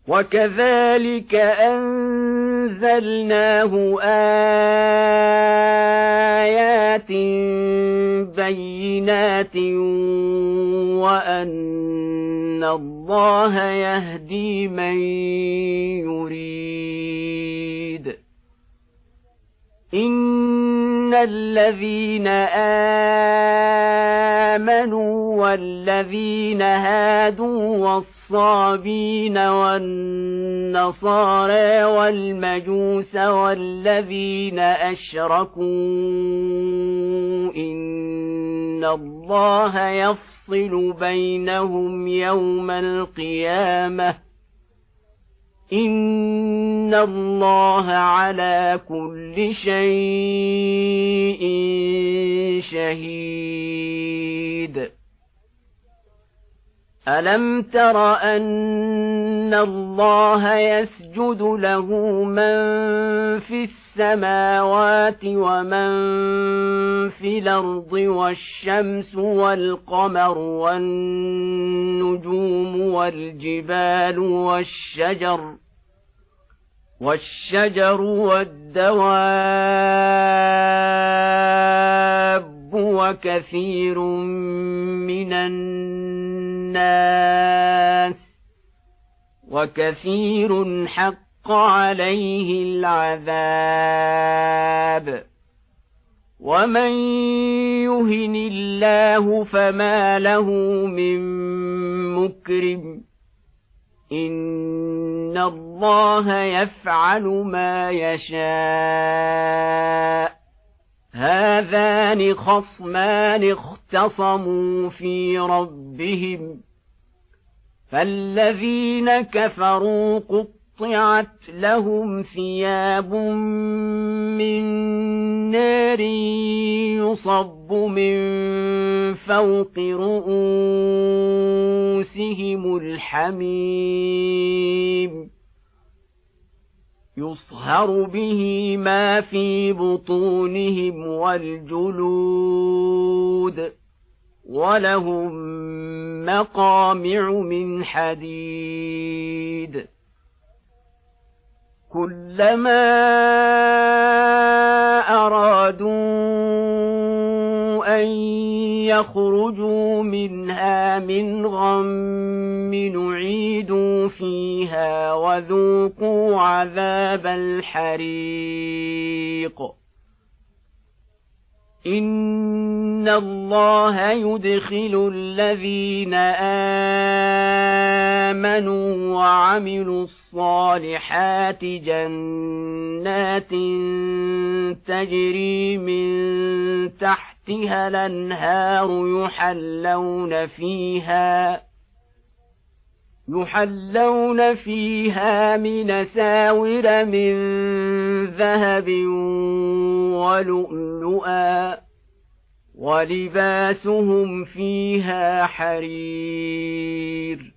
وكذلك أنزلناه آيات بينات وأن الله يهدي من يريد. إن الذين آمنوا والذين هادوا والصابين والنصارى والمجوس والذين أشركوا إن الله يفصل بينهم يوم القيامة إن الله على كل شيء شهيد. ألم تر أن الله يسجد له من في السماوات ومن في الأرض والشمس والقمر والنجوم والجبال والشجر والدواب وكثير من الناس وكثير حق عليه العذاب ومن يهن الله فما له من مكرم إن الله يفعل ما يشاء. هذان خصمان اختصموا في ربهم فالذين كفروا قطعت لهم ثياب من نار يصب من فوق رؤوسهم الحميم يصهر به ما في بطونهم والجلود ولهم مقامع من حديد كلما أرادوا أن يخرجوا منها من غم نعيدوا فيها وذوقوا عذاب الحريق. إن الله يدخل الذين آمنوا وعملوا الصالحات جنات تجري من تحتها الأنهار يحلون فيها من ساور من ذهب ولؤلؤا ولباسهم فيها حرير